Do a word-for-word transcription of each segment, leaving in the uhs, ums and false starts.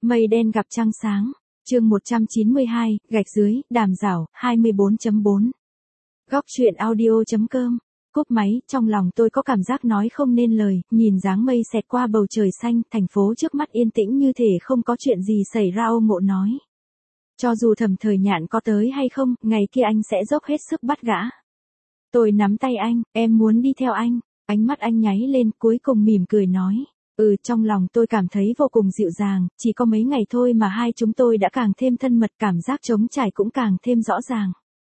Mây đen gặp trăng sáng. Chương một trăm chín mươi hai, gạch dưới, đàm rảo, hai mươi bốn chấm bốn. Góc truyện audio chấm com. Cúp máy, trong lòng tôi có cảm giác nói không nên lời, nhìn dáng mây xẹt qua bầu trời xanh, thành phố trước mắt yên tĩnh như thể không có chuyện gì xảy ra. Ô Ngộ nói. Cho dù Thẩm Thời Nhạn có tới hay không, ngày kia anh sẽ dốc hết sức bắt gã. Tôi nắm tay anh, em muốn đi theo anh. Ánh mắt anh nháy lên, cuối cùng mỉm cười nói. Ừ, trong lòng tôi cảm thấy vô cùng dịu dàng, chỉ có mấy ngày thôi mà hai chúng tôi đã càng thêm thân mật, cảm giác trống trải cũng càng thêm rõ ràng.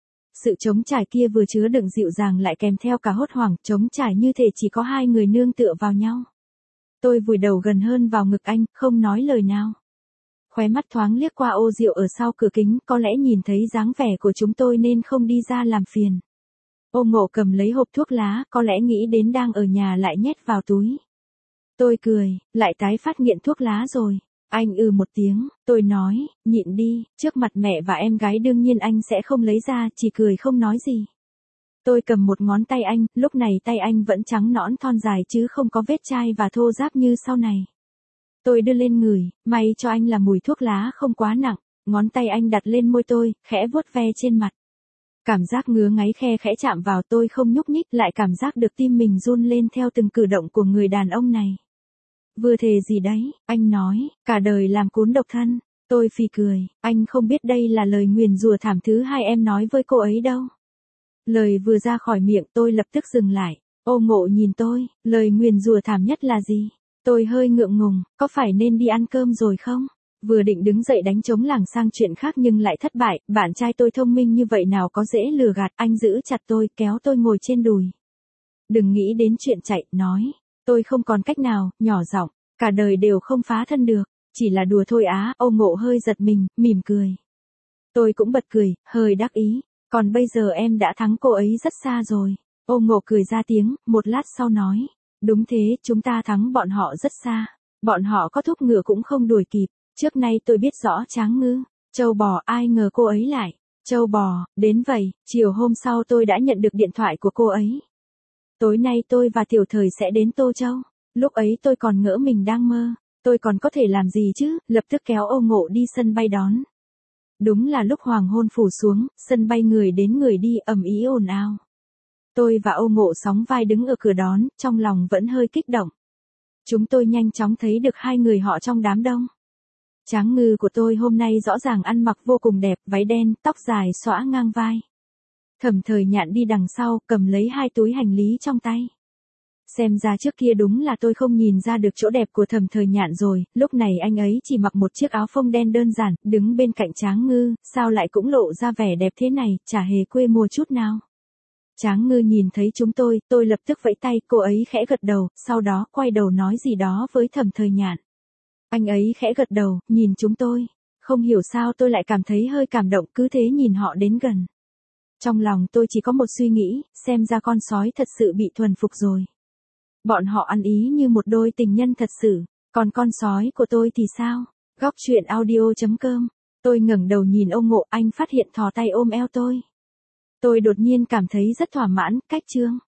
Sự trống trải kia vừa chứa đựng dịu dàng lại kèm theo cả hốt hoảng, trống trải như thể chỉ có hai người nương tựa vào nhau. Tôi vùi đầu gần hơn vào ngực anh, không nói lời nào. Khóe mắt thoáng liếc qua ô rượu ở sau cửa kính, có lẽ nhìn thấy dáng vẻ của chúng tôi nên không đi ra làm phiền. Ô Ngộ cầm lấy hộp thuốc lá, có lẽ nghĩ đến đang ở nhà lại nhét vào túi. Tôi cười, lại tái phát nghiện thuốc lá rồi. Anh ừ một tiếng, tôi nói, nhịn đi, trước mặt mẹ và em gái đương nhiên anh sẽ không lấy ra, chỉ cười không nói gì. Tôi cầm một ngón tay anh, lúc này tay anh vẫn trắng nõn thon dài chứ không có vết chai và thô ráp như sau này. Tôi đưa lên ngửi, may cho anh là mùi thuốc lá không quá nặng, ngón tay anh đặt lên môi tôi, khẽ vuốt ve trên mặt. Cảm giác ngứa ngáy khe khẽ chạm vào tôi không nhúc nhích, lại cảm giác được tim mình run lên theo từng cử động của người đàn ông này. Vừa thề gì đấy, anh nói, cả đời làm cún độc thân. Tôi phì cười, anh không biết đây là lời nguyền rủa thảm thứ hai em nói với cô ấy đâu. Lời vừa ra khỏi miệng tôi lập tức dừng lại. Ô Ngộ nhìn tôi, lời nguyền rủa thảm nhất là gì? Tôi hơi ngượng ngùng, có phải nên đi ăn cơm rồi không? Vừa định đứng dậy đánh trống lảng sang chuyện khác nhưng lại thất bại, bạn trai tôi thông minh như vậy nào có dễ lừa gạt, anh giữ chặt tôi, kéo tôi ngồi trên đùi. Đừng nghĩ đến chuyện chạy, nói. Tôi không còn cách nào, nhỏ giọng, cả đời đều không phá thân được, chỉ là đùa thôi á. Ô Ngộ hơi giật mình, mỉm cười. Tôi cũng bật cười, hơi đắc ý, còn bây giờ em đã thắng cô ấy rất xa rồi. Ô Ngộ cười ra tiếng, một lát sau nói, đúng thế, chúng ta thắng bọn họ rất xa, bọn họ có thúc ngựa cũng không đuổi kịp, trước nay tôi biết rõ Tráng Ngư, Châu Bò, ai ngờ cô ấy lại, Châu Bò, đến vậy, chiều hôm sau tôi đã nhận được điện thoại của cô ấy. Tối nay tôi và Tiểu Thời sẽ đến Tô Châu. Lúc ấy tôi còn ngỡ mình đang mơ. Tôi còn có thể làm gì chứ, lập tức kéo Ô Ngộ đi sân bay đón. Đúng là lúc hoàng hôn phủ xuống, sân bay người đến người đi ầm ĩ ồn ào. Tôi và Ô Ngộ sóng vai đứng ở cửa đón, trong lòng vẫn hơi kích động. Chúng tôi nhanh chóng thấy được hai người họ trong đám đông. Tráng Ngư của tôi hôm nay rõ ràng ăn mặc vô cùng đẹp, váy đen, tóc dài xõa ngang vai. Thẩm Thời Nhạn đi đằng sau, cầm lấy hai túi hành lý trong tay. Xem ra trước kia đúng là tôi không nhìn ra được chỗ đẹp của Thẩm Thời Nhạn rồi, lúc này anh ấy chỉ mặc một chiếc áo phông đen đơn giản, đứng bên cạnh Tráng Ngư, sao lại cũng lộ ra vẻ đẹp thế này, chả hề quê mùa chút nào. Tráng Ngư nhìn thấy chúng tôi, tôi lập tức vẫy tay, cô ấy khẽ gật đầu, sau đó quay đầu nói gì đó với Thẩm Thời Nhạn. Anh ấy khẽ gật đầu, nhìn chúng tôi, không hiểu sao tôi lại cảm thấy hơi cảm động, cứ thế nhìn họ đến gần. Trong lòng tôi chỉ có một suy nghĩ, xem ra con sói thật sự bị thuần phục rồi. Bọn họ ăn ý như một đôi tình nhân thật sự, còn con sói của tôi thì sao? Góc truyện audio chấm com. Tôi ngẩng đầu nhìn Ô Ngộ, anh phát hiện thò tay ôm eo tôi. Tôi đột nhiên cảm thấy rất thỏa mãn, cách chương.